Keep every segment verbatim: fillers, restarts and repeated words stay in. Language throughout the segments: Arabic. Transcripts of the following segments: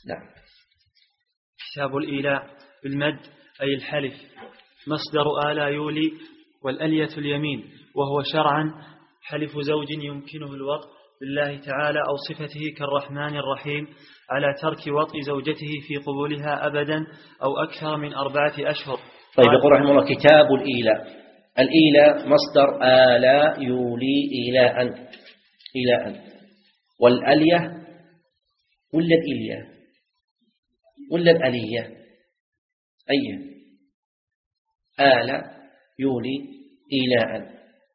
نعم. كتاب الإيلاء بالمد أي الحلف، مصدر آلا يولي، والألية اليمين، وهو شرعا حلف زوج يمكنه الوطء بالله تعالى أو صفته كالرحمن الرحيم على ترك وطء زوجته في قبولها أبدا أو أكثر من أربعة أشهر. طيب يقول رحمه الله كتاب الإيلاء. الإيلاء مصدر آلا يولي إيلاء، إيلاء، والألية ولا الإلية ولا الألية أي آلا يولي إيلاء،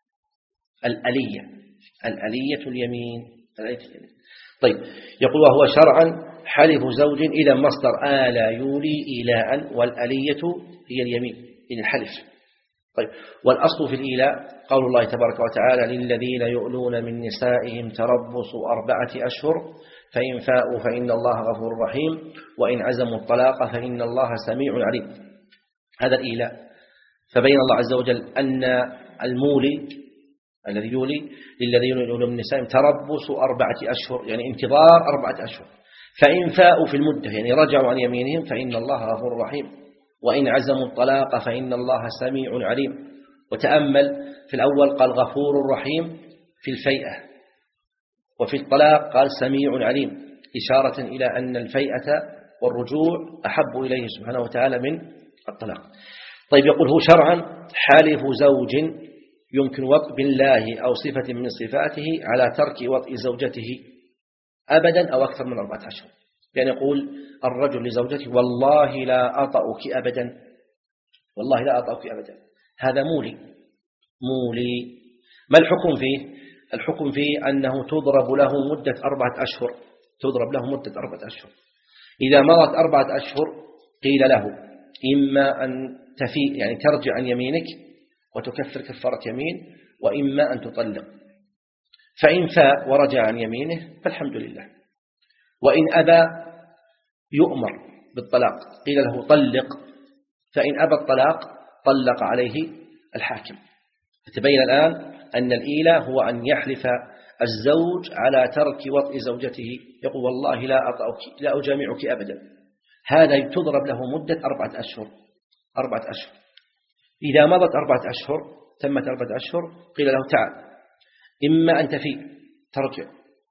الألية، الألية اليمين، الألية اليمين. طيب يقول وهو شرعا حلف زوج إذا مصدر آلا يولي إيلاء، والألية هي اليمين إلى الحلف. طيب والأصل في الإيلاء قول الله تبارك وتعالى للذين يؤلون من نسائهم تربص أربعة أشهر فإن فاءوا فإن الله غفور رحيم وإن عزموا الطلاق فإن الله سميع عليم. هذا الإيلاء. فبين الله عز وجل أن المولي الذي يولي للذين يؤلون من نسائهم تربص أربعة أشهر يعني انتظار أربعة أشهر، فإن فاءوا في المدة يعني رجعوا عن يمينهم فإن الله غفور رحيم وإن عزموا الطلاق فإن الله سميع عليم. وتأمل في الأول قال غفور رحيم في الفيئة، وفي الطلاق قال سميع عليم، إشارة إلى أن الفيئة والرجوع أحب إليه سبحانه وتعالى من الطلاق. طيب يقول هو شرعا حالف زوج يمكن وطء بالله أو صفة من صفاته على ترك وطء زوجته أبدا أو أكثر من أربعة أشهر. يعني يقول الرجل لزوجته والله لا أطأك أبدا، والله لا أطأك أبدا، هذا مولي، مولي. ما الحكم فيه؟ الحكم فيه أنه تضرب له مدة أربعة أشهر، تضرب له مدة أربعة أشهر. إذا مرت أربعة أشهر قيل له إما أن تفي يعني ترجع عن يمينك وتكفر كفارة يمين، وإما أن تطلق. فإن فاء ورجع عن يمينه فالحمد لله، وإن أبى يؤمر بالطلاق، قيل له طلق، فإن أبى الطلاق طلق عليه الحاكم. فتبين الآن أن الإيلاء هو أن يحلف الزوج على ترك وطء زوجته، يقول والله لا أطأك لا أجامعك أبدا، هذا تضرب له مدة أربعة أشهر، أربعة أشهر. إذا مضت أربعة أشهر تمت أربعة أشهر قيل له تعال، إما أن تفي ترجع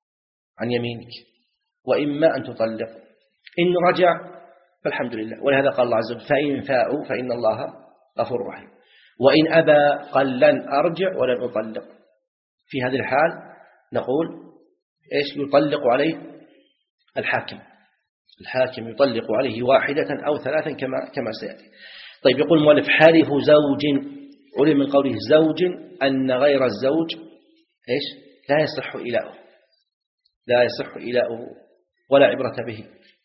عن يمينك وإما أن تطلق. إن رجع فالحمد لله، ولهذا قال الله عز وجل فإن فاءوا فإن الله غفور رحيم، وإن أبى قال لن أرجع ولن أطلق. في هذه الحال نقول إيش؟ يطلق عليه الحاكم، الحاكم يطلق عليه واحدة أو ثلاثا كما كما سيأتي. طيب يقول المؤلف حالف زوج، علم من قوله زوج أن غير الزوج إيش؟ لا يصح إيلاؤه، لا يصح إيلاؤه ولا عبرة به،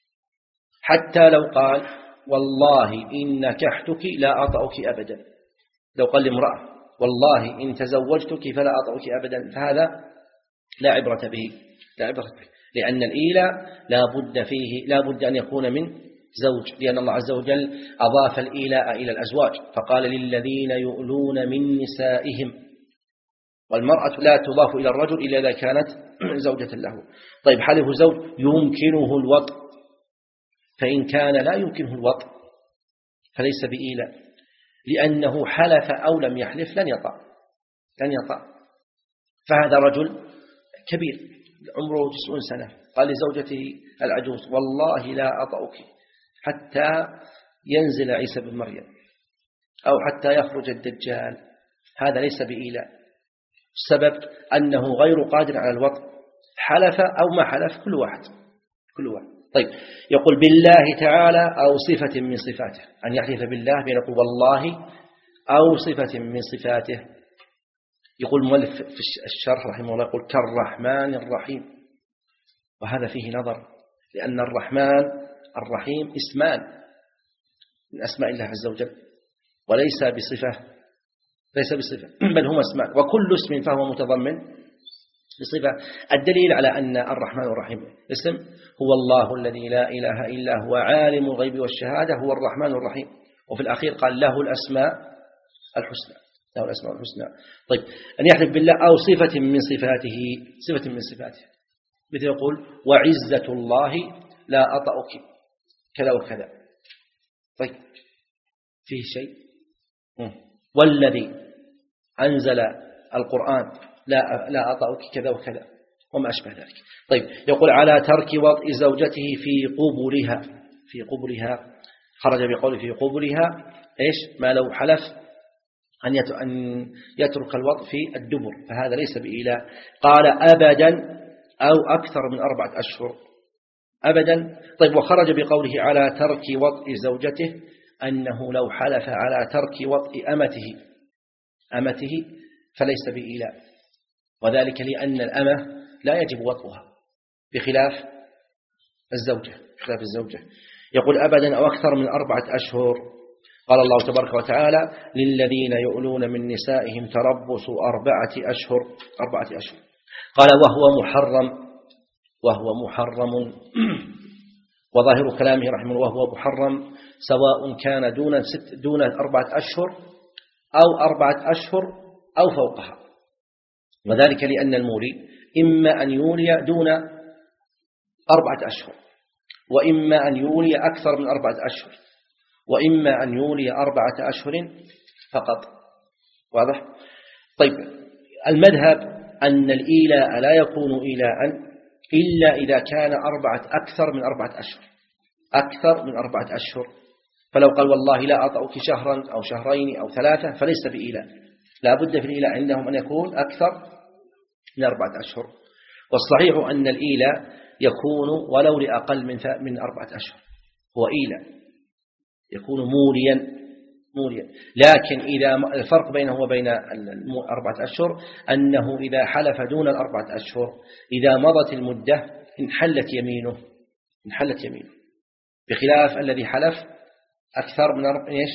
حتى لو قال والله إن نكحتك لا أطأك أبدا، لو قال لامرأة والله إن تزوجتك فلا أطأك أبدا، فهذا لا عبرة به، لا عبرة به، لأن الإيلاء لا بد فيه لا بد أن يكون من زوج، لأن الله عز وجل أضاف الإيلاء إلى الأزواج فقال للذين يؤلون من نسائهم، والمرأة لا تضاف إلى الرجل إلا إذا كانت زوجة له. طيب حلف زوج يمكنه الوطء، فإن كان لا يمكنه الوطء فليس بإيلاء، لأنه حلف أو لم يحلف لن يطأ، لن يطأ. فهذا رجل كبير عمره تسعون سنة قال لزوجته العجوز والله لا أطأك حتى ينزل عيسى بن مريم أو حتى يخرج الدجال، هذا ليس بإيلاء. السبب أنه غير قادر على الوطء، حلف أو ما حلف كل واحد كل واحد. طيب يقول بالله تعالى أو صفة من صفاته، أن يحلف بالله بأن يقول والله أو صفة من صفاته. يقول المؤلف في الشرح رحمه الله يقول كالرحمن الرحيم، وهذا فيه نظر، لأن الرحمن الرحيم اسمان من أسماء الله عز وجل، وليس بصفة، ليس بصفة بل هما اسمان، وكل اسم فهو متضمن بصفة. الدليل على أن الرحمن الرحيم اسم هو الله الذي لا إله إلا هو عالم الغيب والشهادة هو الرحمن الرحيم، وفي الأخير قال له الأسماء الحسنى، له الأسماء الحسنى. طيب أن يحلف بالله أو صفة من صفاته، صفة من صفاته، مثل يقول وعزة الله لا أطأك كذا وكذا. طيب فيه شيء. والذي أنزل القرآن لا لا أطأك كذا وكذا وما أشبه ذلك. طيب يقول على ترك وطئ زوجته في قبلها، في قبلها خرج بقوله في قبلها إيش؟ ما لو حلف أن يترك الوطء في الدبر فهذا ليس بإيلاء. قال أبدا أو أكثر من أربعة أشهر أبدا. طيب وخرج بقوله على ترك وطئ زوجته أنه لو حلف على ترك وطئ أمته أمته فليس بإيلاء، وذلك لأن الأمة لا يجب وطئها بخلاف الزوجة بخلاف الزوجة. يقول أبدا أو أكثر من أربعة أشهر. قال الله تبارك وتعالى للذين يؤلون من نسائهم تربص أربعة أشهر أربعة أشهر. قال وهو محرم وهو محرم وظاهر كلامه رحمه الله وهو محرم سواء كان دون ست دون أربعة أشهر أو أربعة أشهر أو فوقها، وذلك لأن المولي إما أن يولي دون أربعة أشهر وإما أن يولي أكثر من أربعة أشهر وإما أن يولي أربعة أشهر فقط. واضح؟ طيب المذهب أن الإيلاء لا يكون إيلاء إلا إذا كان أربعة أكثر من أربعة أشهر أكثر من أربعة أشهر. فلو قال والله لا أطأك شهرا أو شهرين أو ثلاثة فليس بإيلاء، لا بد في الإيلاء عندهم أن يكون أكثر من أربعة أشهر. والصحيح أن الإيلاء يكون ولو لأقل من من أربعة أشهر هو إيلاء يكون موليا موليا. لكن إذا الفرق بينه وبين الأربعة أشهر أنه إذا حلف دون الأربعة أشهر إذا مضت المدة انحلت يمينه انحلت يمينه بخلاف الذي حلف أكثر من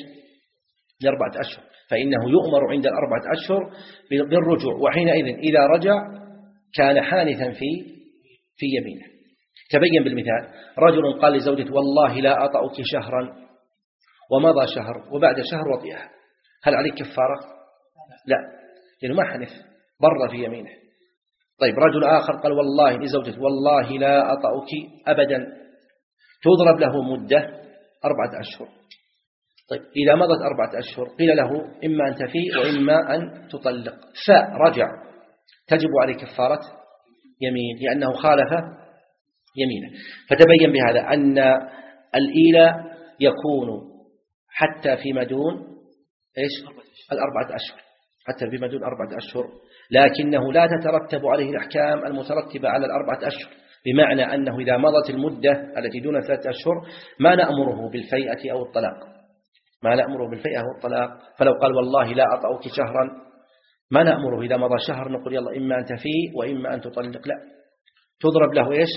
أربعة أشهر فإنه يؤمر عند الأربعة أشهر بالرجوع، وحينئذ إذا رجع كان حانثا في في يمينه. تبين بالمثال رجل قال لزوجته والله لا أطأك شهرا ومضى شهر وبعد شهر وطئها، هل عليك كفارة؟ لا، لأنه ما حنث بر في يمينه. طيب رجل آخر قال والله لزوجته والله لا أطأك أبدا، تضرب له مدة أربعة أشهر. طيب إذا مضت أربعة أشهر قيل له إما أن تفي وإما أن تطلق، فرجع تجب عليه كفارة يمين لأنه خالف يمينه. فتبين بهذا أن الإيلاء يكون حتى فيما دون إيش الأربعة أشهر حتى فيما دون أربعة أشهر، لكنه لا تترتب عليه الأحكام المترتبة على الأربعة أشهر، بمعنى أنه إذا مضت المدة التي دون ثلاثة أشهر ما نأمره بالفيئة أو الطلاق ما نأمره بالفيئة أو الطلاق. فلو قال والله لا أطأك شهرا ما نأمره إذا مضى شهر نقول يلا إما أن تفي وإما أن تطلق، لا، تضرب له إيش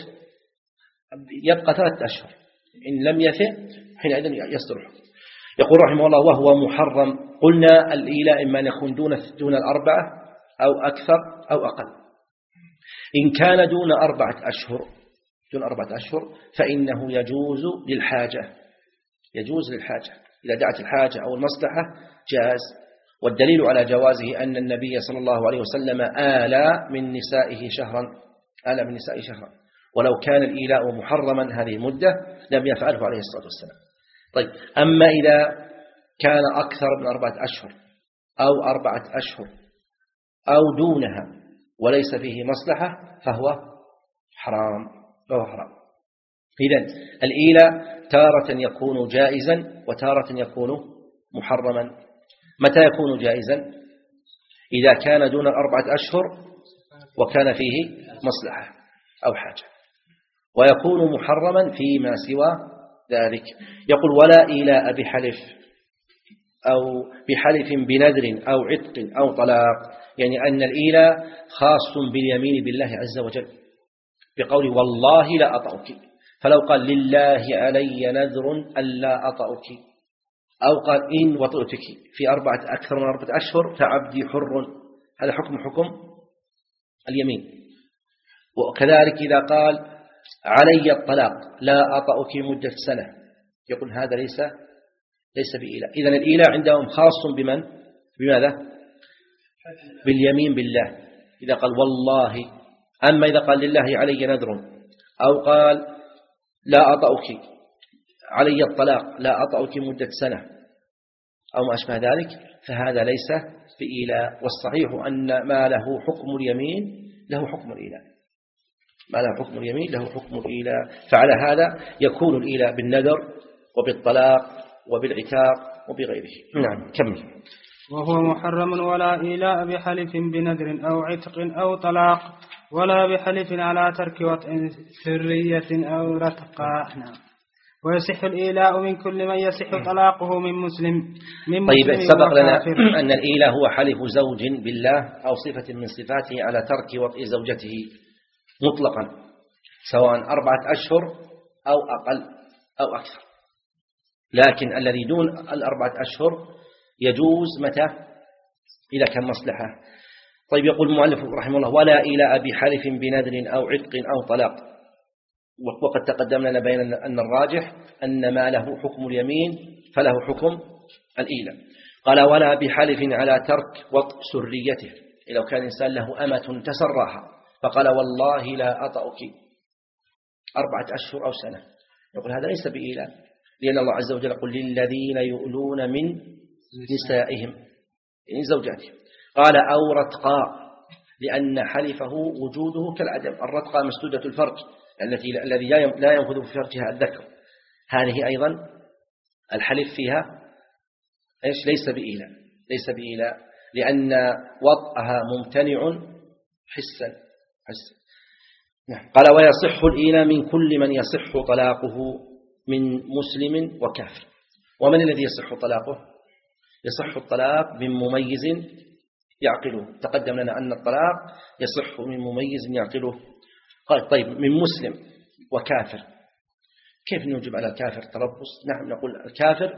يبقى ثلاثة أشهر، إن لم يفئ حينئذ يصدر. يقول رحمه الله وهو محرم. قلنا الإيلاء إما أن يكون دون دون الأربعة أو أكثر أو أقل. إن كان دون أربعة أشهر دون أربعة أشهر فإنه يجوز للحاجة يجوز للحاجة إذا دعت الحاجة أو المصلحة جاز. والدليل على جوازه أن النبي صلى الله عليه وسلم آلى من نسائه شهرا آلى من نسائه شهرا ولو كان الإيلاء محرما هذه المدة لم يفعله عليه الصلاة والسلام. طيب أما إذا كان أكثر من أربعة أشهر أو أربعة أشهر أو دونها وليس فيه مصلحة فهو حرام فهو حرام. إذن الإيلاء تارة يكون جائزا وتارة يكون محرما. متى يكون جائزا؟ إذا كان دون الأربعة أشهر وكان فيه مصلحة أو حاجة، ويكون محرما فيما سوى ذلك. يقول ولا إيلاء بحلف أو بحلف بنذر أو عتق أو طلاق، يعني أن الإيلاء خاص باليمين بالله عز وجل بقول والله لا أطأك، فلو قال لله علي نذر ألا أطأك أو قال إن وطئتك في أربعة أكثر من أربعة أشهر فعبدي حر، هذا حكم حكم اليمين. وكذلك إذا قال علي الطلاق لا أطأك مدة سنة يقول هذا ليس ليس بإيلاء. إذن الإيلاء عندهم خاص بمن؟ بماذا؟ باليمين بالله إذا قال والله. أما إذا قال لله علي نذر أو قال لا أطأك، علي الطلاق، لا أطأك مدة سنة أو ما أشبه ذلك، فهذا ليس بإيلاء. والصحيح أن ما له حكم اليمين له حكم الإيلاء، ما له حكم اليمين له حكم الإيلاء. فعلى هذا يكون الإيلاء بالنذر وبالطلاق وبالعتاق وبغيره. نعم كمل. وهو محرم ولا إيلاء بحلف بنذر أو عتق أو طلاق، ولا بحلف على ترك وطء سرية أو رتقاء. نعم. ويصح الإيلاء من كل من يصح طلاقه من مسلم من طيب مسلم سبق لنا وكافر. أن الإيلاء هو حلف زوج بالله أو صفة من صفاته على ترك وطء زوجته مطلقا، سواء أربعة أشهر أو أقل أو أكثر، لكن الذي دون الأربعة أشهر يجوز متى؟ إذا كان مصلحة. طيب يقول المؤلف رحمه الله: ولا إيلاء بحلف بنذر أو عتق أو طلاق. وقد تقدم لنا بين أن الراجح أن ما له حكم اليمين فله حكم الإيلاء. قال: ولا بحلف على ترك وطء سريته، لو كان إنسان له أمة تسراها فقال: والله لا أطأك أربعة أشهر أو سنة، يقول هذا ليس بإيلاء، لأن الله عز وجل يقول: للذين يؤلون من نسائهم، يعني زوجاتهم. قال: أو رتقاء، لأن حلفه وجوده كالعدم. الرتقاء مسدودة الفرج التي الذي لا ينفذ في فرجها الذكر، هذه أيضا الحلف فيها إيش؟ ليس بإيلاء، ليس بإيلاء، لأن وطئها ممتنع حسا حسا. نعم. قال: ويصح الإيلاء من كل من يصح طلاقه من مسلم وكافر. ومن الذي يصح طلاقه؟ يصح الطلاق من مميز يعقله. تقدم لنا أن الطلاق يصح من مميز يعقله. قال: طيب من مسلم وكافر، كيف نوجب على الكافر تربص؟ نحن نقول الكافر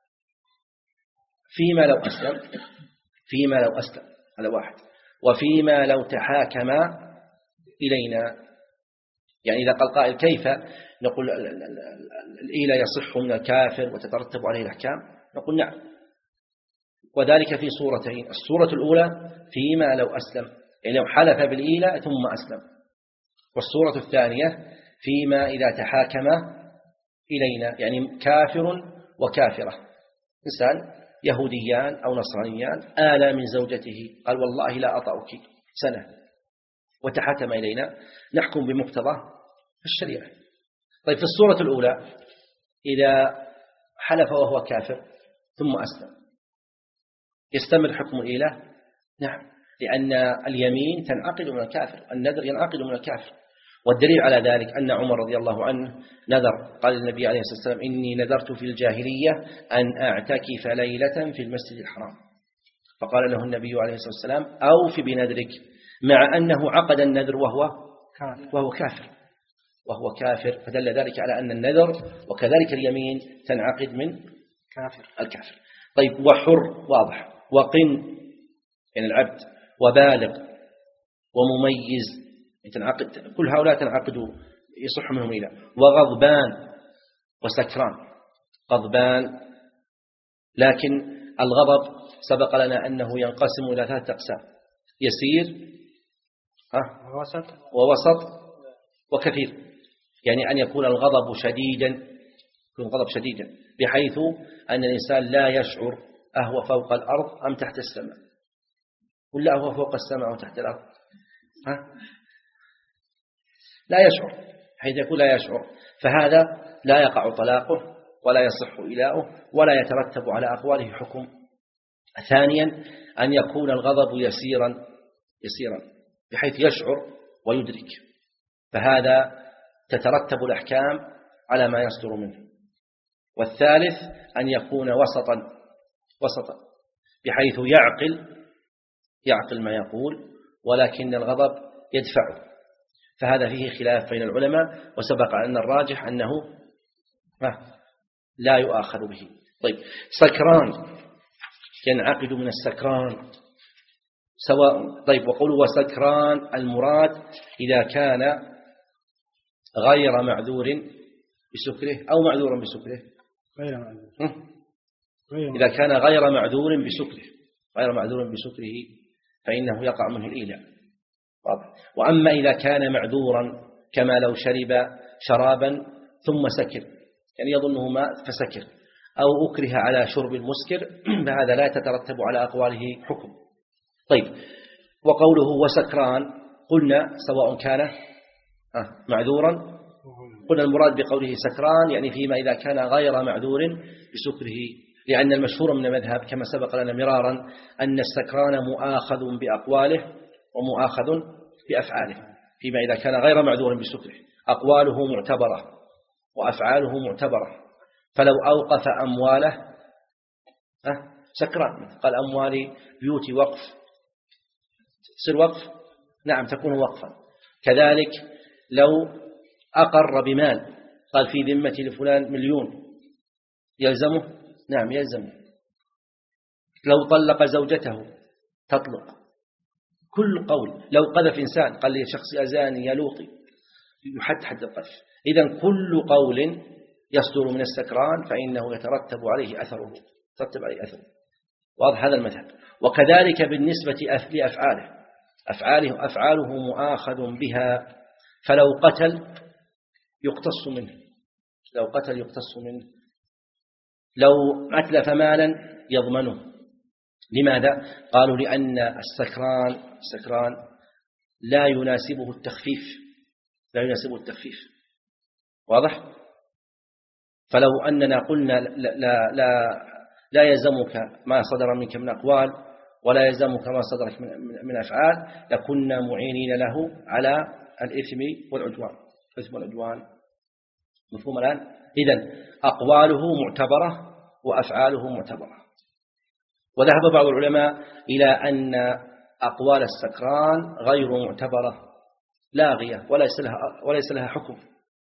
فيما لو أسلم، فيما لو أسلم هذا واحد، وفيما لو تحاكم إلينا. يعني إذا قال قائل: كيف نقول الإيلاء يصح من الكافر وتترتب عليه الأحكام؟ نقول: نعم، وذلك في صورتين. الصورة الأولى فيما لو أسلم، يعني لو حلف بالإيلاء ثم أسلم. والصورة الثانية فيما إذا تحاكم إلينا، يعني كافر وكافرة، إنسان يهوديان أو نصرانيان آلى من زوجته، قال: والله لا أطأك سنة، وتحاكم إلينا، نحكم بمقتضى الشريعة. طيب في الصورة الأولى إذا حلف وهو كافر ثم أسلم، يستمر حكم الإيلاء؟ نعم، لأن اليمين تنعقد من الكافر، النذر ينعقد من الكافر. والدليل على ذلك أن عمر رضي الله عنه نذر، قال النبي عليه الصلاة والسلام: إني نذرت في الجاهلية أن أعتكف ليلة في المسجد الحرام، فقال له النبي عليه الصلاة والسلام: أوف بنذرك، مع أنه عقد النذر وهو وهو كافر وهو كافر فدل ذلك على أن النذر وكذلك اليمين تنعقد من كافر الكافر. طيب وحر واضح، وقن يعني العبد، وبالغ، ومميز تنعقد، كل هؤلاء تنعقد يصح منهم إلى. وغضبان وسكران. غضبان، لكن الغضب سبق لنا أنه ينقسم إلى ثلاثة أقسام: يسير ووسط وكثير. يعني أن يكون الغضب شديدا، يكون الغضب شديدا بحيث أن الإنسان لا يشعر أهو فوق الأرض أم تحت السماء، ولا هو فوق السماء أو تحت الأرض، ها؟ لا يشعر، حيث يقول لا يشعر، فهذا لا يقع طلاقه ولا يصح إلاؤه ولا يترتب على أقواله حكم. ثانيا أن يكون الغضب يسيرا يسيرا بحيث يشعر ويدرك، فهذا تترتب الأحكام على ما يصدر منه. والثالث أن يكون وسطا وسطا بحيث يعقل يعقل ما يقول ولكن الغضب يدفعه، فهذا فيه خلاف بين العلماء، وسبق أن الراجح أنه لا يؤاخذ به. طيب سكران ينعقد من السكران سواء. طيب وقولوا وسكران المراد إذا كان غير معذور بسكره أو معذور بسكره، غير معذور. إذا كان غير معذور بسكره غير معذور بسكره فإنه يقع منه الإيلاء. واضح. وأما إذا كان معذورا كما لو شرب شرابا ثم سكر، يعني يظنه ماء فسكر، أو أكره على شرب المسكر، فهذا لا تترتب على أقواله حكم. طيب، وقوله وسكران قلنا سواء كان معذورا، قلنا المراد بقوله سكران يعني فيما إذا كان غير معذور بسكره، لأن المشهور من المذهب كما سبق لنا مرارا أن السكران مؤاخذ بأقواله ومؤاخذ بأفعاله، فيما إذا كان غير معذور بسكره أقواله معتبرة وأفعاله معتبرة، فلو أوقف أمواله سكران، قال أموالي بيوتي وقف، تصير وقف، نعم تكون وقفا. كذلك لو أقر بمال، قال في ذمتي لفلان مليون، يلزمه؟ نعم يلزمه. لو طلق زوجته تطلق، كل قول. لو قذف إنسان، قال لي شخص أزاني يا لوطي، يحد حد القذف. إذن كل قول يصدر من السكران فإنه يترتب عليه أثره، يترتب عليه أثره. واضح هذا المذهب. وكذلك بالنسبة لأفعاله، أفعاله أفعاله مؤاخذ بها، فلو قتل يقتص منه، لو قتل يقتص منه، لو أتلف مالا يضمنه. لماذا؟ قالوا لأن السكران السكران لا يناسبه التخفيف، لا يناسبه التخفيف. واضح؟ فلو أننا قلنا لا, لا, لا, لا يلزمك ما صدر منك من أقوال ولا يلزمك ما صدرك من, من أفعال، لكنا معينين له على الإثم والعدوان، الإثم والعدوان. مفهوم الآن؟ إذن أقواله معتبرة وأفعاله معتبرة. وذهب بعض العلماء إلى أن أقوال السكران غير معتبرة لاغية وليس لها, وليس لها حكم،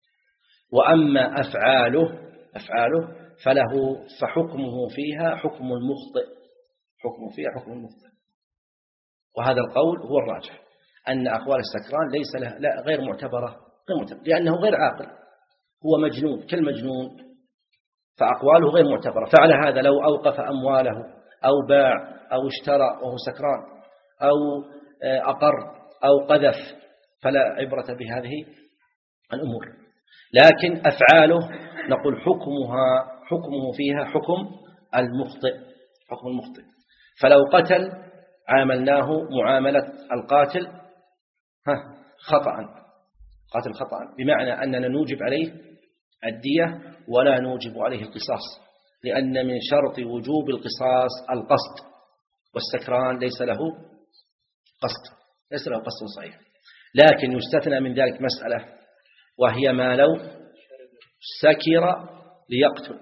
وأما أفعاله أفعاله فله فحكمه فيها حكم المخطئ، حكمه فيها حكم المخطئ. وهذا القول هو الراجح، أن أقوال السكران ليس لها لا غير معتبرة، غير معتبرة لأنه غير عاقل، هو مجنون كالمجنون، فأقواله غير معتبرة. فعلى هذا لو أوقف أمواله أو باع أو اشترى وهو سكران أو أقر أو قذف فلا عبرة بهذه الأمور. لكن أفعاله نقول حكمها حكمه فيها حكم المخطئ، حكم المخطئ. فلو قتل عاملناه معاملة القاتل خطأ، قاتل خطأ، بمعنى أننا نوجب عليه الدية ولا نوجب عليه القصاص، لأن من شرط وجوب القصاص القصد، والسكران ليس له قصد، ليس له قصد صحيح. لكن يستثنى من ذلك مسألة، وهي ما لو سكر ليقتل،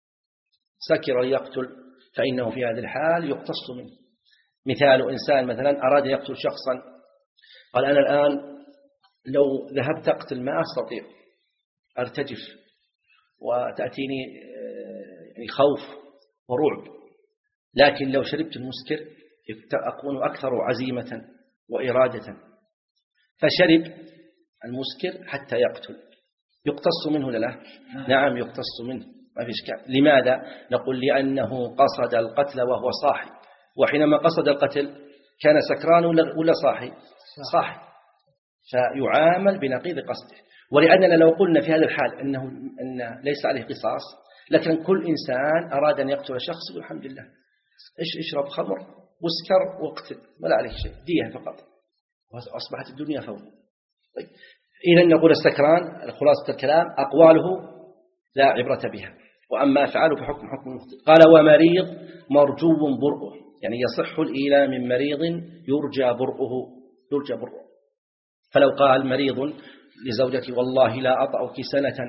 سكر ليقتل فإنه في هذه الحال يقتص منه. مثال إنسان مثلا أراد يقتل شخصا، قال أنا الآن لو ذهبت أقتل ما أستطيع، أرتجف وتأتيني يعني خوف ورعب، لكن لو شربت المسكر أكون أكثر عزيمة وإرادة، فشرب المسكر حتى يقتل، يقتص منه لا؟ نعم يقتص منه، ما في إشكال. لماذا؟ نقول لأنه قصد القتل وهو صاحي، وحينما قصد القتل كان سكران ولا صاحي؟ صاحي، فيعامل بنقيض قصده. ولأننا لو قلنا في هذا الحال أنه أن ليس عليه قصاص، لكن كل إنسان أراد أن يقتل شخص والحمد لله إيش اشرب خمر واسكر واقتل ولا عليه شيء، دية فقط، وأصبحت الدنيا فوق. طيب، إذا نقول السكران خلاصة الكلام أقواله لا عبرة بها، وأما أفعاله فحكم حكم المخطئ. قال ومريض مرجو برؤه، يعني يصح الإيلاء من مريض يرجى برؤه، يرجى برؤه. فلو قال مريض لزوجتي والله لا أطأك سنة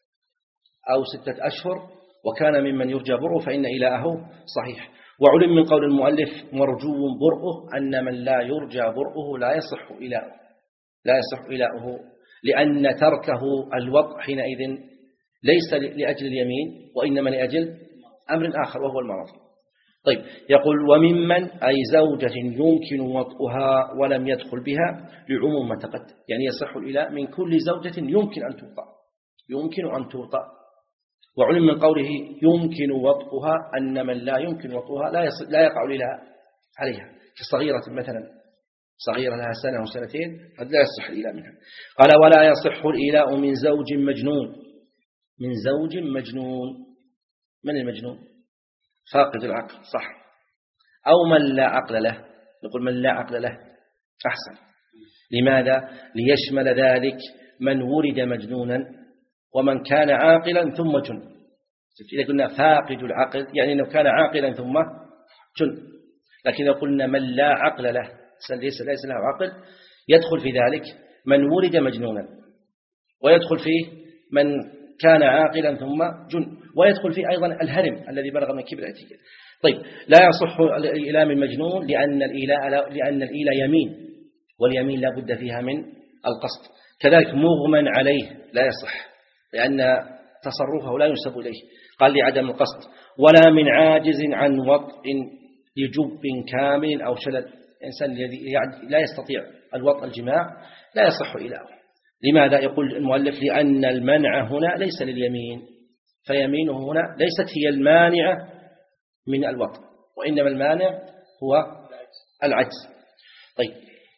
أو ستة أشهر وكان ممن يرجى برؤه فإن إيلاءه صحيح. وعلم من قول المؤلف مرجو برؤه أن من لا يرجى برؤه لا يصح إيلاؤه، لا يصح إيلاؤه، لأن تركه الوطء حينئذ ليس لأجل اليمين وإنما لأجل أمر آخر وهو المرض. طيب، يقول وممن أي زوجة يمكن وطئها ولم يدخل بها لعموم ما تقدم، يعني يصح الإيلاء من كل زوجة يمكن أن توطأ، يمكن أن توطأ. وعلم من قوله يمكن وطئها أن من لا يمكن وطئها لا, لا يقع الإيلاء عليها، كصغيرة مثلا، صغيرة لها سنة وسنتين قد لا يصح الإيلاء منها. قال ولا يصح الإيلاء من زوج مجنون، من زوج مجنون. من المجنون؟ فاقد العقل، صح. أو من لا عقل له، نقول من لا عقل له أحسن. لماذا؟ ليشمل ذلك من ولد مجنونا ومن كان عاقلا ثم جن. إذا قلنا فاقد العقل يعني أنه كان عاقلا ثم جن، لكن لو قلنا من لا عقل له ليس ليس له عقل، يدخل في ذلك من ولد مجنونا، ويدخل فيه من كان عاقلا ثم جن، ويدخل فيه أيضا الهرم الذي بلغ من كبر العتية. طيب، لا يصح الإيلاء من مجنون لأن الإيلاء لأن الإيلاء يمين، واليمين لا بد فيها من القصد. كذلك مغمى عليه لا يصح لأن تصرفه لا ينسب إليه، قال لعدم القصد. ولا من عاجز عن وطء لجب كامل أو شلل، إنسان الذي لا يستطيع الوطء الجماع لا يصح إيلاؤه. لماذا؟ يقول المؤلف لأن المنع هنا ليس لليمين، فيمينه هنا ليست هي المانعة من الوطء، وإنما المانع هو العجز. طيب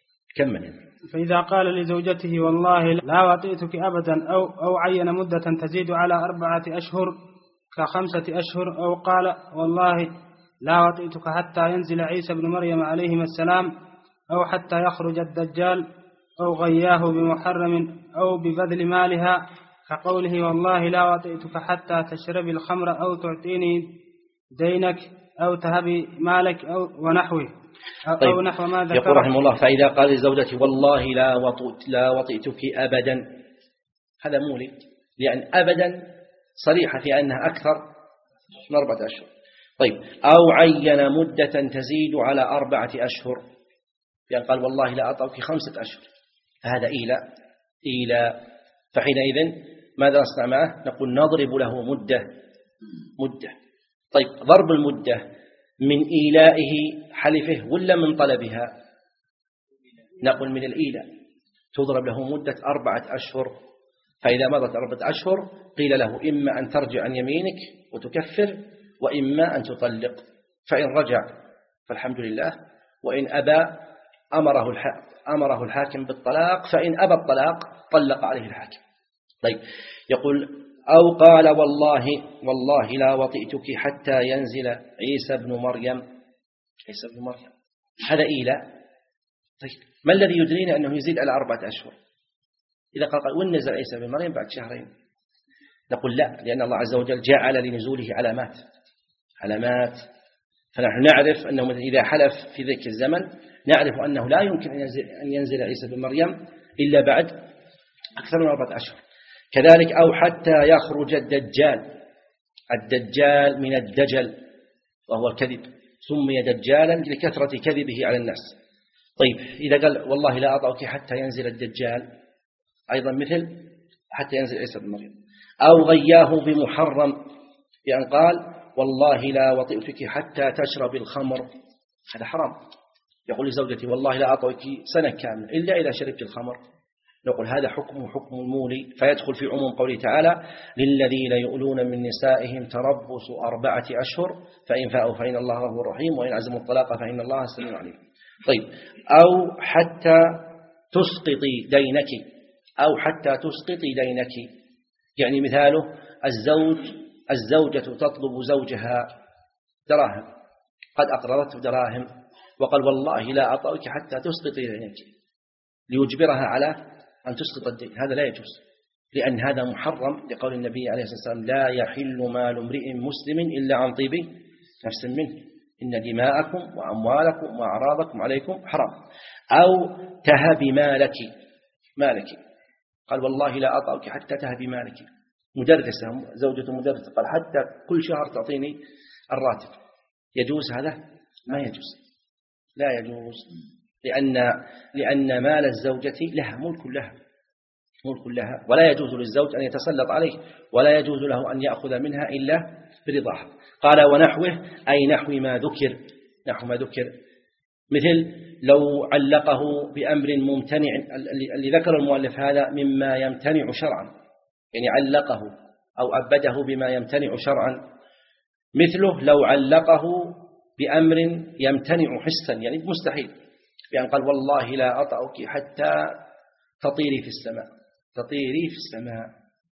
كمل. فإذا قال لزوجته والله لا وطئتك أبدا، أو, أو عين مدة تزيد على أربعة أشهر كخمسة أشهر، أو قال والله لا وطئتك حتى ينزل عيسى بن مريم عليهما السلام، أو حتى يخرج الدجال، أو غياه بمحرم أو ببذل مالها، كقوله والله لا وطئتك حتى تشربي الخمر، أو تعطيني دينك، أو تهبي مالك، أو ونحوه، أو, طيب. أو نحو ما ذكر. يقول رحمه الله فإذا قال لزوجتي والله لا وطئت لا وطئتك أبدا، هذا مولي، لأن أبدا صريحة في أنها أكثر من أربعة أشهر. طيب، أو عين مدة تزيد على أربعة أشهر، يعني قال والله لا أطأك خمسة أشهر، فهذا إيلاء إيلاء فحينئذ ماذا نصنع معه؟ نقول نضرب له مدة مدة. طيب، ضرب المدة من إيلائه حلفه ولا من طلبها؟ نقول من الإيلاء، تضرب له مدة أربعة أشهر، فإذا مضت أربعة أشهر قيل له إما أن ترجع عن يمينك وتكفر، وإما أن تطلق. فإن رجع فالحمد لله، وإن أبى أمره أمره الحاكم بالطلاق، فإن أبى الطلاق طلق عليه الحاكم. طيب، يقول أو قال والله والله لا وطئتك حتى ينزل عيسى بن مريم عيسى بن مريم هذا إيلاء. طيب، ما الذي يدرينا أنه يزيد على أربعة أشهر؟ إذا قال وين نزل عيسى بن مريم بعد شهرين، نقول لا، لأن الله عز وجل جعل لنزوله علامات علامات فنحن نعرف أنه إذا حلف في ذلك الزمن نعرف أنه لا يمكن أن ينزل عيسى بن مريم إلا بعد أكثر من أربعة أشهر. كذلك أو حتى يخرج الدجال. الدجال من الدجل وهو الكذب، سمي دجالا لكثرة كذبه على الناس. طيب، إذا قال والله لا أطأك حتى ينزل الدجال، أيضا مثل حتى ينزل عيسى بن مريم. أو غياه بمحرم، بأن قال والله لا وطئتك حتى تشرب الخمر، هذا حرام. يقول لزوجتي والله لا أطئك سنة كاملة إلا إذا شربت الخمر، نقول هذا حكم حكم المولي، فيدخل في عموم قوله تعالى للذين يؤلون من نسائهم تربص أربعة أشهر فإن فاءوا فإن الله غفور رحيم وإن عزموا الطلاق فإن الله سميع عليم. طيب، أو حتى تسقطي دينك أو حتى تسقطي دينك، يعني مثاله الزوج الزوجة تطلب زوجها دراهم، قد أقرضته دراهم وقال والله لا أطأك حتى تسقطي دينك، ليجبرها على أن تسقط الدين، هذا لا يجوز، لأن هذا محرم لقول النبي عليه الصلاة والسلام لا يحل مال امرئ مسلم إلا عن طيب نفس منه، إن دماءكم وأموالكم وأعراضكم عليكم حرام. أو تهبي مالك مالك قال والله لا أطأك حتى تهبي مالك، مدرسة زوجة مدرسة قال حتى كل شهر تعطيني الراتب، يجوز هذا؟ ما يجوز، لا يجوز، لأن لأن مال الزوجة لها ملك لها ملك لها، ولا يجوز للزوج أن يتسلط عليه، ولا يجوز له أن يأخذ منها إلا برضاها. قال ونحوه أي نحو ما ذكر، نحو ما ذكر، مثل لو علقه بأمر ممتنع، اللي ذكر المؤلف هذا مما يمتنع شرعا، يعني علقه أو أبده بما يمتنع شرعا، مثله لو علقه بأمر يمتنع حسا، يعني مستحيل، بأن قال والله لا أطأك حتى تطيري في السماء تطيري في السماء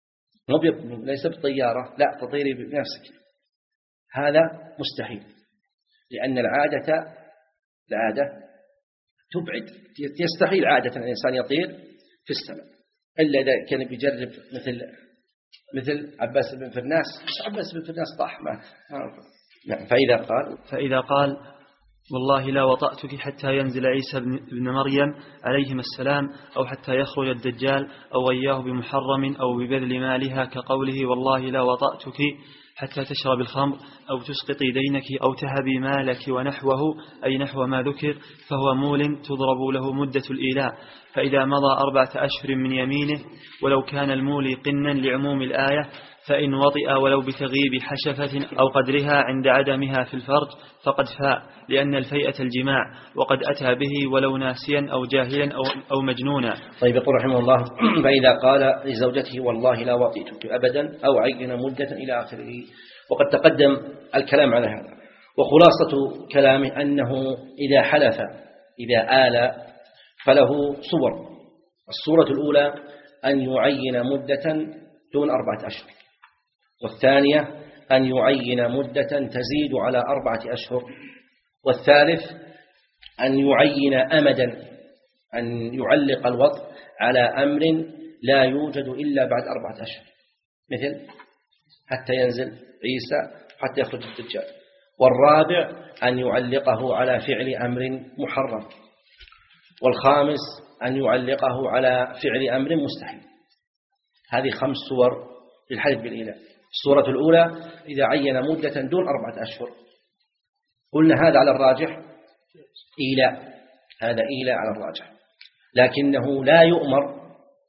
ليس بالطيارة، لا تطيري بنفسك، هذا مستحيل، لأن العادة العادة تبعد، يستحيل عادة الإنسان يطير في السماء إلا إذا كان بيجرب مثل مثل عباس بن فرناس. مش عباس بن فرناس طاح مات. نعم. فإذا قال فإذا قال والله لا وطأتك حتى ينزل عيسى بن مريم عليهما السلام، أو حتى يخرج الدجال، أو غياه بمحرم أو ببذل مالها، كقوله والله لا وطأتك حتى تشرب الخمر أو تسقطي دينك أو تهبي مالك ونحوه، أي نحو ما ذكر، فهو مول تضرب له مدة الإيلاء. فإذا مضى أربعة أشهر من يمينه ولو كان المولي قنا لعموم الآية، فإن وطئ ولو بتغييب حشفة أو قدرها عند عدمها في الفرج فقد فاء، لأن الفيئة الجماع، وقد أتى به ولو ناسيا أو جاهلا أو, أو مجنونا. طيب يقول رحمه الله فإذا قال لزوجته والله لا وطئتك أبدا أو عين مدة إلى آخره. وقد تقدم الكلام على هذا، وخلاصة كلامه أنه إذا حلف إذا آل فله صور. الصورة الأولى أن يعين مدة دون أربعة أشهر، والثانية أن يعين مدة تزيد على أربعة أشهر، والثالث أن يعين أمدا، أن يعلق الوطء على أمر لا يوجد إلا بعد أربعة أشهر، مثل حتى ينزل عيسى حتى يخرج الدجال. والرابع أن يعلقه على فعل أمر محرم، والخامس أن يعلقه على فعل أمر مستحيل. هذه خمس صور للحلف بالإله. الصورة الأولى إذا عين مدة دون أربعة أشهر، قلنا هذا على الراجح إيلاء، هذا إيلاء على الراجح، لكنه لا يؤمر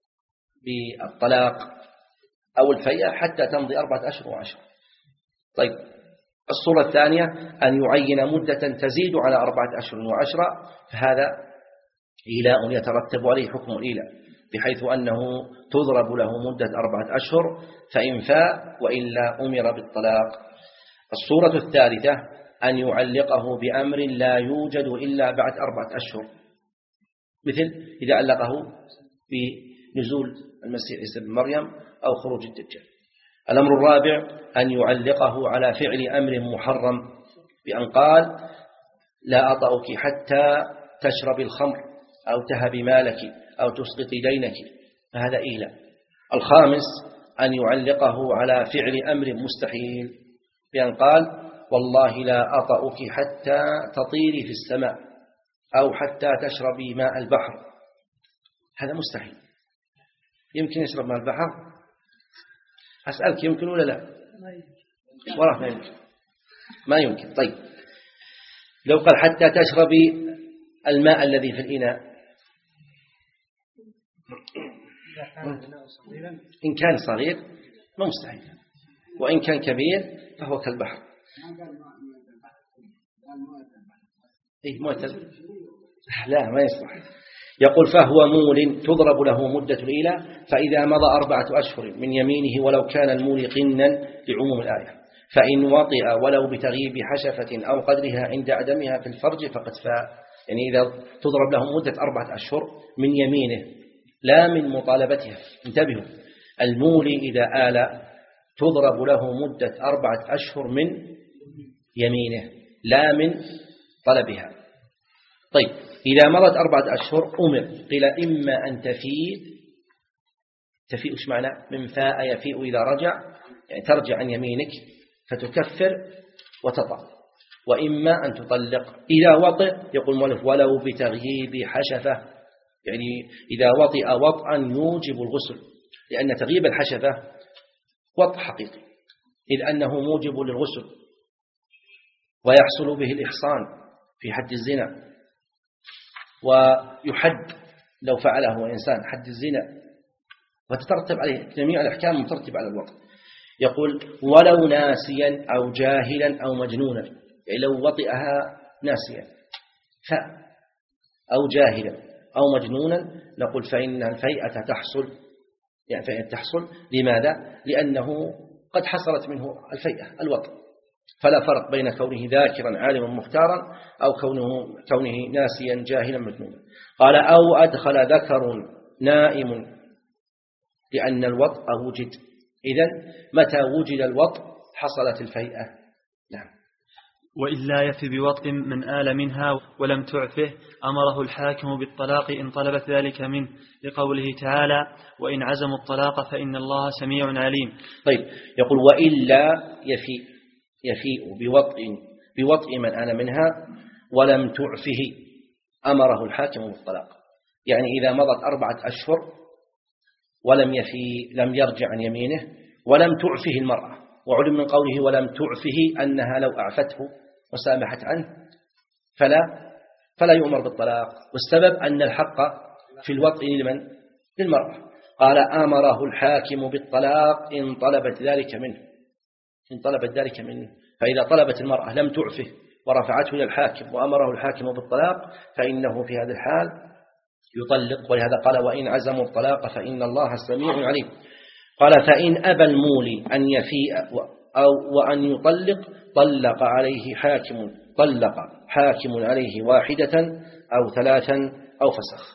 بالطلاق أو الفيئة حتى تمضي أربعة أشهر وعشر. طيب الصورة الثانية أن يعين مدة تزيد على أربعة أشهر وعشرة، فهذا إيلاء يترتب عليه حكم الإيلاء، بحيث أنه تضرب له مدة أربعة أشهر فإن فاء، وإلا أمر بالطلاق. الصورة الثالثة أن يعلقه بأمر لا يوجد إلا بعد أربعة أشهر، مثل إذا علقه بنزول المسيح عيسى بن مريم أو خروج الدجال. الأمر الرابع أن يعلقه على فعل أمر محرم، بأن قال لا أطأك حتى تشرب الخمر أو تهبي مالك أو تسقطي دينك، فهذا إيلاء. الخامس أن يعلقه على فعل أمر مستحيل، بأن قال والله لا أطأك حتى تطيري في السماء أو حتى تشربي ماء البحر، هذا مستحيل. يمكن يشرب ماء البحر؟ أسألك يمكن ولا لا؟ وراه ما يمكن، ما يمكن. طيب لو قال حتى تشربي الماء الذي في الإناء، إن كان صغير ما مستحيل، وإن كان كبير فهو كالبحر. إيه مؤتل؟ لا ما يصلح. يقول فهو مول تضرب له مدة الإيلاء، فإذا مضى أربعة أشهر من يمينه ولو كان المول قنا لعموم الآية، فإن وطئ ولو بتغييب حشفة أو قدرها عند عدمها في الفرج فقد فاء. يعني إذا تضرب له مدة أربعة أشهر من يمينه لا من مطالبتها. انتبهوا، المولي إذا آل تضرب له مدة أربعة أشهر من يمينه لا من طلبها. طيب إذا مضت أربعة أشهر أمر، قيل إما أن تفيد، تفيد إيش معنى؟ من فاء يفيء إذا رجع، يعني ترجع عن يمينك فتكفر وتطأ، وإما أن تطلق. إذا وطئ يقول المؤلف ولو بتغييب حشفة، يعني إذا وطئ وطئا يوجب الغسل، لأن تغييب الحشفة وطئ حقيقي، إذ أنه موجب للغسل ويحصل به الإحصان في حد الزنا، ويحد لو فعله إنسان حد الزنا، وتترتب عليه جميع الأحكام المترتبة على الوطء. يقول ولو ناسيا أو جاهلا أو مجنونا، يعني لو وطئها ناسيا ف أو جاهلا أو مجنونا نقول فإن الفيئة تحصل، يعني فإن تحصل. لماذا؟ لأنه قد حصلت منه الفيئة الوطء، فلا فرق بين كونه ذاكرا عالما مختارا أو كونه, كونه ناسيا جاهلا مجنونا. قال أو أدخل ذكر نائم، لأن الوطء وجد، إذن متى وجد الوطء حصلت الفيئة. نعم. وإلا يفي بوطء من آل منها ولم تعفه أمره الحاكم بالطلاق إن طلبت ذلك منه، لقوله تعالى وإن عزموا الطلاق فإن الله سميع عليم. طيب، يقول وإلا يفي يفيء بوطء بوطء من آل منها ولم تعفه أمره الحاكم بالطلاق. يعني إذا مضت أربعة أشهر ولم يفي لم يرجع عن يمينه ولم تعفه المرأة، وعلم من قوله ولم تعفه أنها لو أعفته وسامحت عنه فلا فلا يؤمر بالطلاق، والسبب أن الحق في الوطء لمن؟ للمرأة. قال أمره الحاكم بالطلاق إن طلبت ذلك منه إن طلبت ذلك منه فإذا طلبت المرأة لم تعفه ورفعته إلى الحاكم وأمره الحاكم بالطلاق فإنه في هذا الحال يطلق. ولهذا قال وإن عزموا الطلاق فإن الله سميع عليم. قال فإن أبى المولي أن يفيء أو وأن يطلق طلق عليه حاكم طلق حاكم عليه واحدة أو ثلاثا أو فسخ.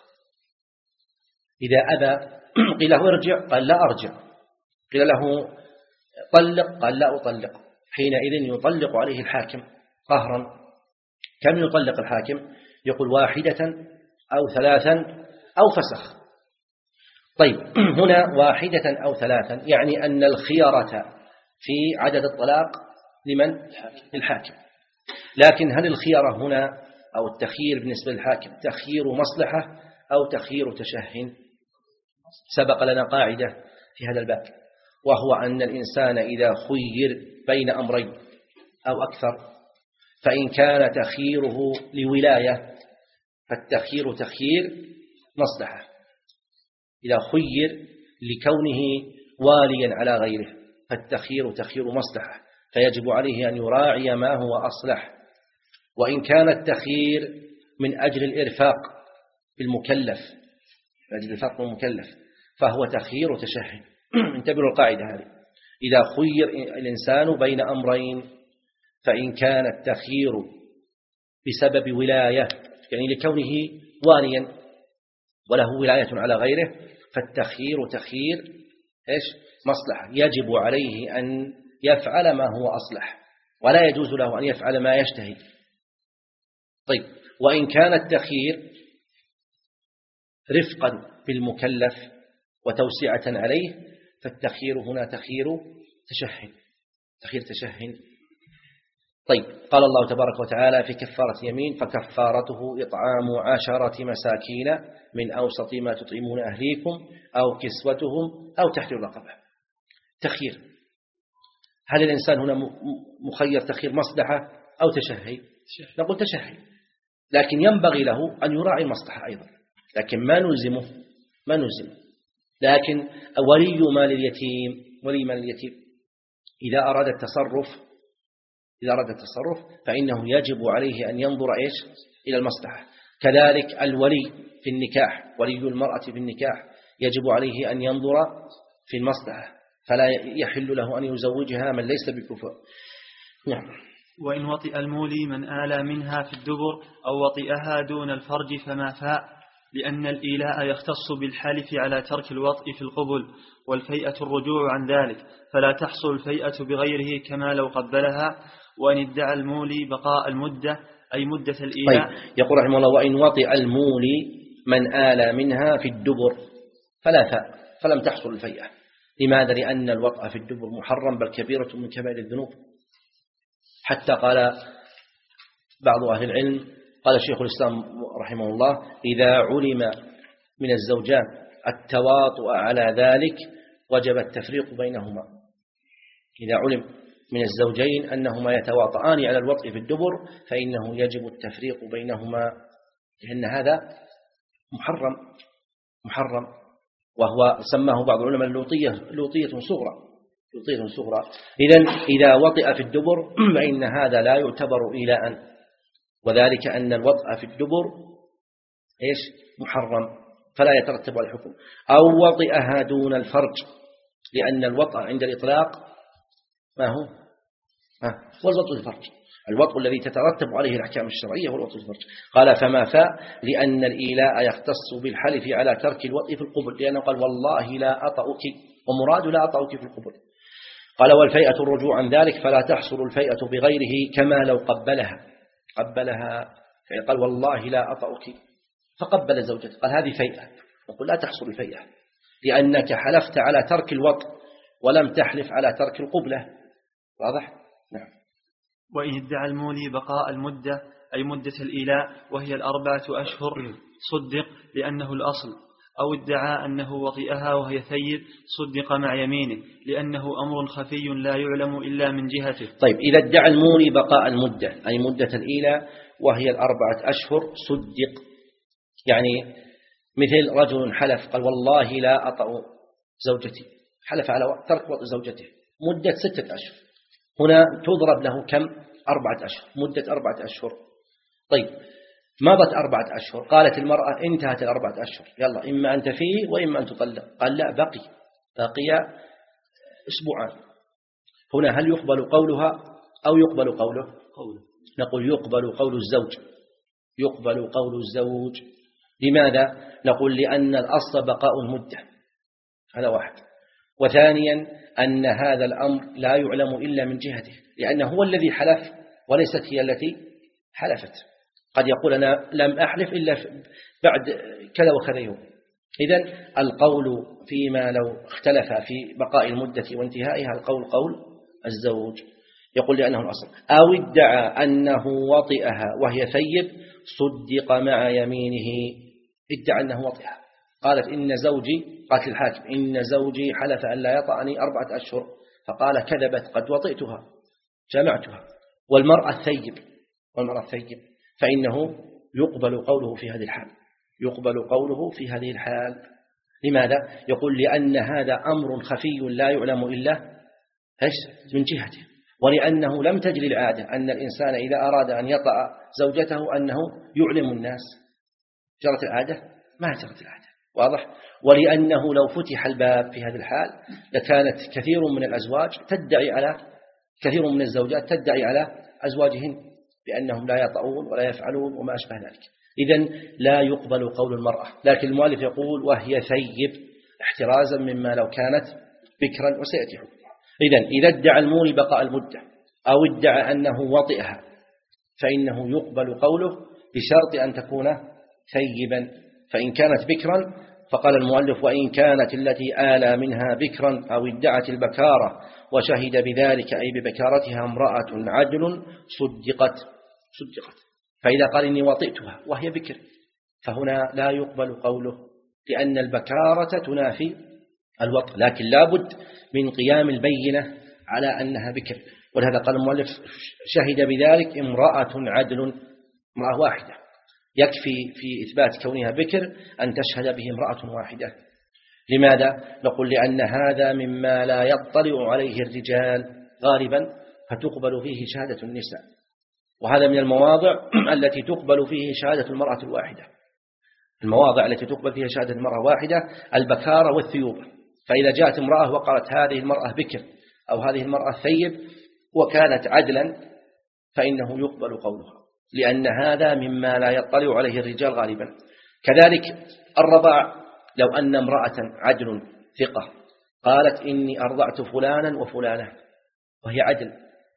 إذا أبى قيل له ارجع قال لا أرجع، قيل له طلق قال لا أطلق، حينئذ يطلق عليه الحاكم قهرا. كم يطلق الحاكم؟ يقول واحدة أو ثلاثا أو فسخ. طيب، هنا واحدة أو ثلاثا يعني أن الخيارة في عدد الطلاق لمن؟ الحاكم. لكن هل الخيارة هنا أو التخيير بالنسبة للحاكم تخيير مصلحة أو تخيير تشهي؟ سبق لنا قاعدة في هذا الباب، وهو أن الإنسان إذا خير بين أمرين أو أكثر فإن كان تخييره لولاية فالتخيير تخيير مصلحة. إذا خير لكونه واليا على غيره فالتخيير تخيير مصلحة، فيجب عليه أن يراعي ما هو أصلح. وإن كان التخيير من أجل الإرفاق بالمكلف من أجل الإرفاق بالمكلف فهو تخيير تشهي. انتبهوا القاعدة هذه، إذا خير الإنسان بين أمرين فإن كان التخيير بسبب ولاية يعني لكونه واليا وله ولاية على غيره فالتخيير تخيير إيش؟ مصلحة، يجب عليه أن يفعل ما هو أصلح ولا يجوز له أن يفعل ما يشتهي. طيب، وإن كان التخيير رفقا بالمكلف وتوسعة عليه فالتخيير هنا تخيير تشهي تخيير تشهي. طيب، قال الله تبارك وتعالى في كفارة يمين فكفارته إطعام عشرة مساكين من أوسط ما تطعمون أهليكم أو كسوتهم أو تحرير رقبة. تخيير، هل الإنسان هنا مخير تخيير مصلحة أو تشهي؟ نقول تشهي، لكن ينبغي له أن يراعي المصلحة أيضا، لكن ما نلزمه ما نلزمه لكن ولي مال اليتيم ولي مال اليتيم إذا أراد التصرف إذا أراد التصرف فإنه يجب عليه أن ينظر إيش؟ إلى المصلحة. كذلك الولي في النكاح، ولي المرأة في النكاح يجب عليه أن ينظر في المصلحة، فلا يحل له أن يزوجها من ليس بكفء. نعم. وإن وطئ المولي من آلى منها في الدبر أو وطئها دون الفرج فما فاء، لأن الإيلاء يختص بالحلف على ترك الوطء في القبل، والفيئة الرجوع عن ذلك، فلا تحصل الفيئة بغيره كما لو قبلها. وإن ادعى المولي بقاء المدة أي مدة الإيلاء. طيب، يقول رحمه الله وإن وطئ المولي من آلى منها في الدبر فلا فاء فلم تحصل الفيئة. لماذا؟ لأن الوطء في الدبر محرم بل كبيرة من كبائر الذنوب. حتى قال بعض أهل العلم، قال شيخ الإسلام رحمه الله إذا علم من الزوجان التواطؤ على ذلك وجب التفريق بينهما. إذا علم من الزوجين أنهما يتواطئان على الوطء في الدبر فإنه يجب التفريق بينهما، لأن هذا محرم محرم وهو سماه بعض العلماء اللوطية لوطية صغرى لوطية صغرى. إذن إذا وطئ في الدبر فإن هذا لا يعتبر إيلاء، وذلك أن الوطء في الدبر إيش؟ محرم فلا يترتب على الحكم. أو وطئها دون الفرج، لأن الوطء عند الإطلاق ما هو؟ ها هو الوطء الفرج، الوطء الذي تترتب عليه الأحكام الشرعية هو الوطء الفرج. قال فما فاء، لأن الإيلاء يختص بالحلف على ترك الوطء في القبل، لأنه قال والله لا أطأك ومراد لا أطأك في القبل. قال والفيئة الرجوع عن ذلك فلا تحصل الفيئة بغيره كما لو قبلها قبلها قال والله لا أطأك فقبل زوجته، قال هذه فيئة، نقول لا تحصل الفيئة لأنك حلفت على ترك الوطء ولم تحلف على ترك القبلة. واضح؟ نعم. وإن ادعى المولي بقاء المدة أي مدة الإيلاء وهي الأربعة أشهر صدق لأنه الأصل، أو ادعى أنه وطئها وهي ثيب صدق مع يمينه لأنه أمر خفي لا يعلم إلا من جهته. طيب إذا ادعى المولي بقاء المدة أي مدة الإيلاء وهي الأربعة أشهر صدق، يعني مثل رجل حلف قال والله لا أطأ زوجتي، حلف على ترك وطء زوجته مدة ستة أشهر، هنا تضرب له كم؟ أربعة أشهر، مدة أربعة أشهر. طيب مضت أربعة أشهر، قالت المرأة انتهت الأربعة أشهر، يلا إما أن تفيه وإما أن تطلق، قال لا بقي بقي أسبوعان، هنا هل يقبل قولها أو يقبل قوله؟ قوله. نقول يقبل قول الزوج، يقبل قول الزوج. لماذا؟ نقول لأن الأصل بقاء المدة، هذا واحد. وثانيا أن هذا الأمر لا يعلم إلا من جهته لأنه هو الذي حلف وليست هي التي حلفت، قد يقول أنا لم أحلف إلا بعد كذا وكذا يوم. إذن القول فيما لو اختلف في بقاء المدة وانتهائها القول قول الزوج، يقول لأنه الأصل. أو ادعى أنه وطئها وهي ثيب صدق مع يمينه، ادعى أنه وطئها، قالت إن زوجي، قالت للحاكم إن زوجي حلف أن لا يطعني أربعة أشهر، فقال كذبت قد وطئتها جمعتها. والمرأة ثيب، والمرأة ثيب فإنه يقبل قوله في هذه الحال، يقبل قوله في هذه الحال. لماذا؟ يقول لأن هذا أمر خفي لا يعلم إلا من جهته، ولأنه لم تجري العادة أن الإنسان إذا أراد أن يطأ زوجته أنه يعلم الناس، جرت العادة؟ ما جرت العادة، واضح؟ ولأنه لو فتح الباب في هذه الحال لكانت كثير من الأزواج تدعي على كثير من الزوجات تدعي على أزواجهن بأنهم لا يطؤون ولا يفعلون وما أشبه ذلك. إذن لا يقبل قول المرأة، لكن المؤلف يقول وهي ثيب احترازا مما لو كانت بكرا وسيأتي حكمها. إذن إذا ادعى المولي بقاء المدة أو ادعى أنه وطئها فإنه يقبل قوله بشرط أن تكون ثيبا، فإن كانت بكرا فقال المؤلف وإن كانت التي آلى منها بكرا أو ادعت البكارة وشهد بذلك أي ببكارتها امرأة عدل صدقت صدقت فإذا قال إني وطئتها وهي بكر فهنا لا يقبل قوله لأن البكارة تنافي الوطء، لكن لابد من قيام البينة على أنها بكر. ولهذا قال المؤلف شهد بذلك امرأة عدل، امرأة واحدة، يكفي في إثبات كونها بكر أن تشهد به امرأة واحدة. لماذا؟ نقول لأن هذا مما لا يطلع عليه الرجال غالبا فتقبل فيه شهادة النساء، وهذا من المواضع التي تقبل فيه شهادة المرأة الواحدة. المواضع التي تقبل فيها شهادة المرأة واحدة البكارة والثيوبة، فإذا جاءت امرأة وقالت هذه المرأة بكر أو هذه المرأة ثيب وكانت عدلا فإنه يقبل قولها، لأن هذا مما لا يطلع عليه الرجال غالبا. كذلك الرضاع، لو أن امرأة عدل ثقة قالت إني أرضعت فلانا وفلانة وهي عدل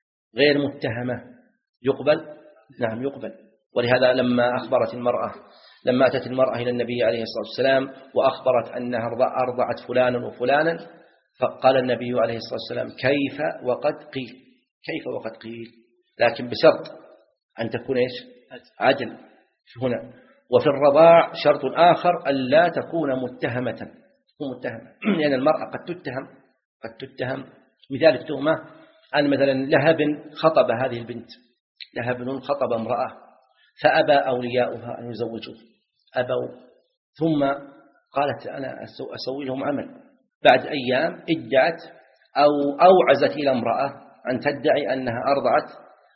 غير متهمة يقبل؟ نعم يقبل. ولهذا لما أخبرت المرأة لما أتت المرأة إلى النبي عليه الصلاة والسلام وأخبرت أنها أرضعت فلانا وفلانا فقال النبي عليه الصلاة والسلام كيف وقد قيل، كيف وقد قيل، لكن بشرط أن تكون إيش؟ عدل هنا. وفي الرضاع شرط آخر ألا تكون متهمة متهمة لأن المرأة قد تتهم قد تتهم مثال التهمة أن مثلا لهب خطب هذه البنت، لهب خطب امرأة فأبى أولياؤها أن يزوجوه، أبوا، ثم قالت أنا أسوي لهم عمل، بعد أيام ادعت أو أوعزت إلى امرأة أن تدعي أنها أرضعت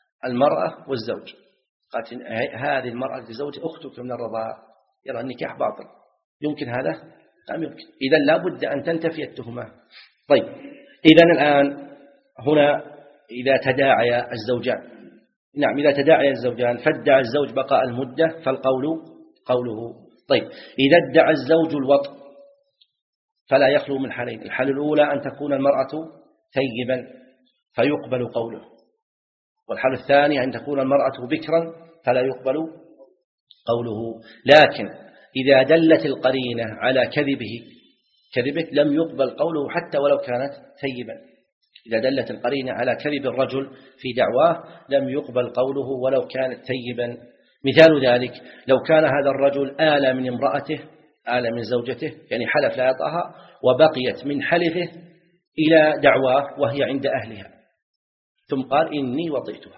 المرأة والزوج، قالت هذه المرأة الزوج أختك من الرضاعة، يرى النكاح باطل، يمكن هذا؟ لا يمكن. إذا لا بد أن تنتفي التهمة. طيب إذا الآن هنا إذا تداعي الزوجان، نعم إذا تداعي الزوجان فادعى الزوج بقاء المدة فالقول قوله. طيب إذا ادعى الزوج الوطء فلا يخلو من حالين. الحال الأولى أن تكون المرأة ثيبا فيقبل قوله، والحال الثاني أن تكون المرأة بكرا فلا يقبل قوله. لكن إذا دلت القرينة على كذبه كذبه لم يقبل قوله حتى ولو كانت ثيبا. إذا دلت القرينة على كذب الرجل في دعواه لم يقبل قوله ولو كانت ثيبا. مثال ذلك لو كان هذا الرجل آل من امرأته آل من زوجته، يعني حلف لا يطأها وبقيت من حلفه إلى دعواه وهي عند أهلها ثم قال إني وطئتها،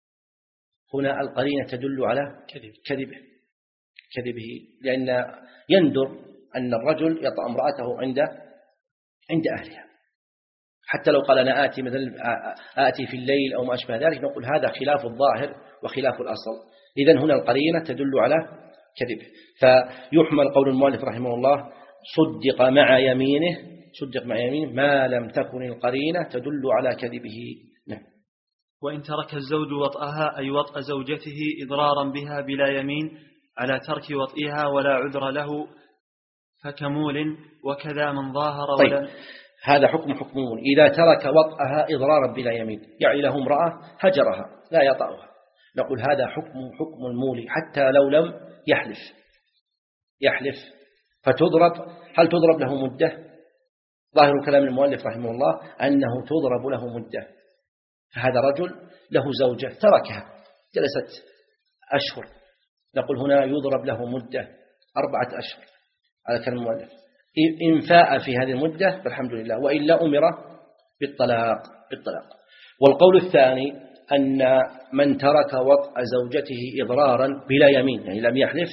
هنا القرينة تدل على كذبه كذبه لأن يندر أن الرجل يطأ امرأته عند عند أهلها. حتى لو قال أنا آتي مثل آتي في الليل أو ما أشبه ذلك نقول هذا خلاف الظاهر وخلاف الأصل. إذن هنا القرينة تدل على كذبه. فيحمل قول المؤلف رحمه الله صدق مع يمينه صدق مع يمينه ما لم تكن القرينة تدل على كذبه. نعم. وإن ترك الزوج وطئها أي وطأ زوجته إضرارا بها بلا يمين على ترك وطئها ولا عذر له فكمول، وكذا من ظاهر. طيب ولا هذا حكم حكمون. إذا ترك وطئها إضرارا بلا يمين، يعني له امرأة هجرها لا يطأها، نقول هذا حكم حكم المولي حتى لو لم يحلف يحلف فتضرب. هل تضرب له مدة؟ ظاهر كلام المؤلف رحمه الله أنه تضرب له مدة. هذا رجل له زوجة تركها جلست أشهر، نقول هنا يضرب له مدة أربعة أشهر على كلام المؤلف. إن فاء في هذه المدة فالحمد لله، وإلا أمر بالطلاق بالطلاق. والقول الثاني أن من ترك وطأ زوجته إضرارا بلا يمين، يعني لم يحلف،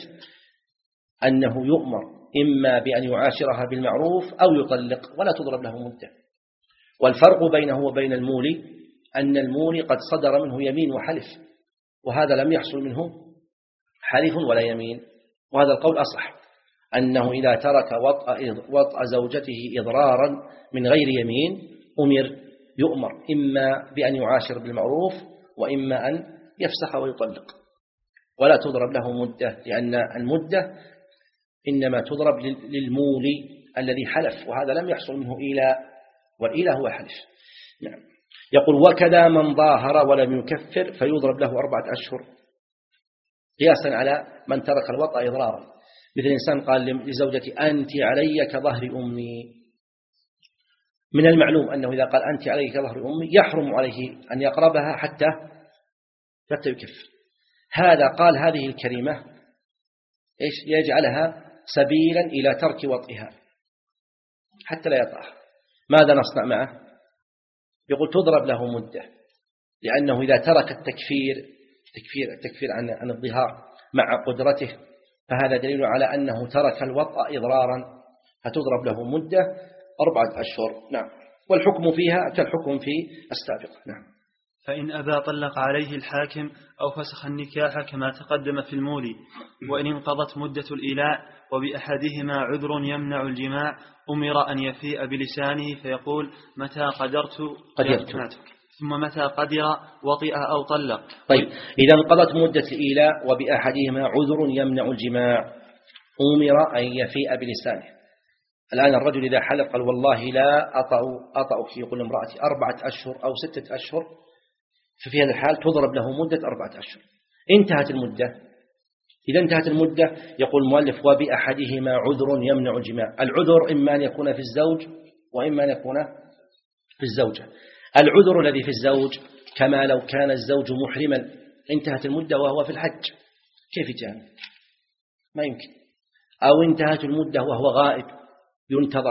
أنه يؤمر إما بأن يعاشرها بالمعروف أو يطلق ولا تضرب له مدة. والفرق بينه وبين المولي أن المولي قد صدر منه يمين وحلف، وهذا لم يحصل منه حلف ولا يمين. وهذا القول أصح، أنه إذا ترك وطأ زوجته إضرارا من غير يمين أمر يؤمر إما بأن يعاشر بالمعروف وإما أن يفسخ ويطلق، ولا تضرب له مدة، لأن المدة إنما تضرب للمولي الذي حلف، وهذا لم يحصل منه إيلاء، والإيلاء هو حلف. نعم. يقول وكذا من ظاهر ولم يكفر فيضرب له أربعة أشهر قياسا على من ترك الوطأ إضرارا. مثل إنسان قال لزوجتي أنت علي كظهر أمي، من المعلوم أنه إذا قال أنت علي كظهر أمي يحرم عليه أن يقربها حتى حتى يكفر. هذا قال هذه الكلمة إيش يجعلها سبيلا إلى ترك وطئها حتى لا يطأها. ماذا نصنع معه؟ يقول تضرب له مدة، لأنه إذا ترك التكفير التكفير التكفير عن عن الظهار مع قدرته فهذا دليل على أنه ترك الوطأ إضرارا، فتضرب له مدة أربعة أشهر. نعم. والحكم فيها كالحكم في السابق. نعم. فإن أبى طلق عليه الحاكم أو فسخ النكاح كما تقدم في المولي. وإن انقضت مدة الإيلاء وبأحدهما عذر يمنع الجماع أمر أن يفيء بلسانه فيقول متى قدرت قدرت ثم متى قدر وطئ أو طلق. طيب إذا انقضت مدة الإيلاء وبأحدهما عذر يمنع الجماع أمر أن يفيء بلسانه. الآن الرجل إذا حلف قال والله لا أطأ أطأك، يقول امرأتي أربعة أشهر أو ستة أشهر، ففي هذا الحال تضرب له مدة أربعة أشهر. انتهت المدة. إذا انتهت المدة يقول المؤلف وبأحدهما عذر يمنع الجماع. العذر إما أن يكون في الزوج وإما أن يكون في الزوجة. العذر الذي في الزوج كما لو كان الزوج محرما انتهت المدة وهو في الحج، كيف يجامع؟ ما يمكن. أو انتهت المدة وهو غائب ينتظر،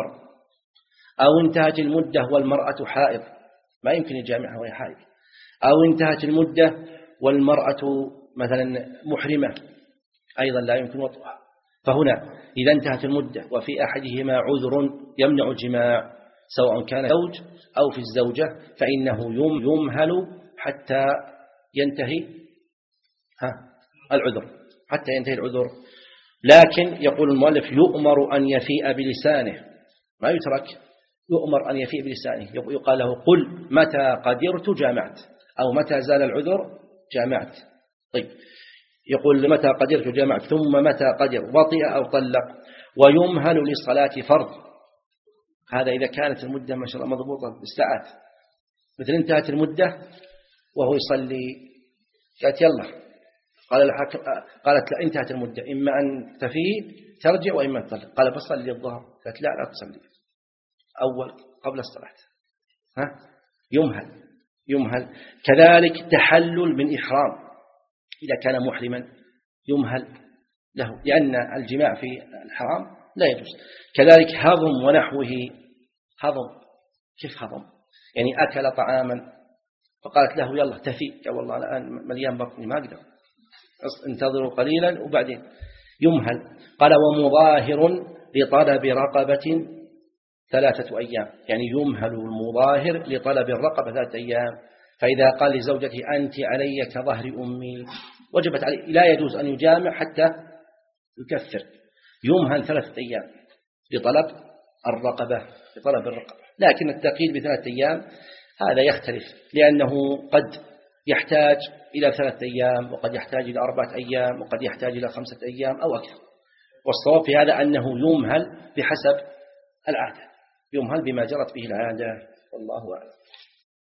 أو انتهت المدة والمرأة حائض ما يمكن يجامعها وهي حائض، أو انتهت المدة والمرأة مثلا محرمة أيضا لا يمكن وطئها. فهنا إذا انتهت المدة وفي أحدهما عذر يمنع الجماع سواء كان زوج أو في الزوجة فإنه يمهل حتى ينتهي ها العذر حتى ينتهي العذر. لكن يقول المؤلف يؤمر أن يفيء بلسانه، ما يترك، يؤمر أن يفيء بلسانه. يقال له قل متى قدرت جامعت، أو متى زال العذر جامعت. طيب يقول متى قدرت جامعت ثم متى قدر وطئ أو طلق. ويمهل للصلاة فرض، هذا إذا كانت المدة ما شاء الله مضبوطة بالساعات، مثل انتهت المدة وهو يصلي، قالت يلا، قال الحاكم قالت لا انتهت المدة، إما أن تفي ترجع وإما أن تطلق، قال بصلي الظهر، قالت لا لا تصلي أول قبل الصلاة، ها يمهل يمهل. كذلك تحلل من إحرام إذا كان محرما يمهل له، لأن الجماع في الحرام لا يجوز. كذلك هضم ونحوه، هضم كيف هضم؟ يعني أكل طعاما فقالت له يلا تفي، قال والله أنا الآن مليان بطني ما أقدر، انتظروا قليلا وبعدين يمهل. قال ومظاهر لطلب رقبة ثلاثة أيام، يعني يمهل المظاهر لطلب الرقبة ثلاثة أيام. فإذا قال لزوجته أنت علي كظهر أمي وجبت عليه، لا يجوز أن يجامع حتى يكفر، يمهل ثلاثة أيام لطلب الرقبة لطلب الرقبة. لكن التقييد بثلاثة أيام هذا يختلف، لأنه قد يحتاج إلى ثلاثة أيام وقد يحتاج إلى أربعة أيام وقد يحتاج إلى خمسة أيام أو أكثر. والصواب في هذا أنه يمهل بحسب العادة، يمهل بما جرت به العادة، والله أعلم.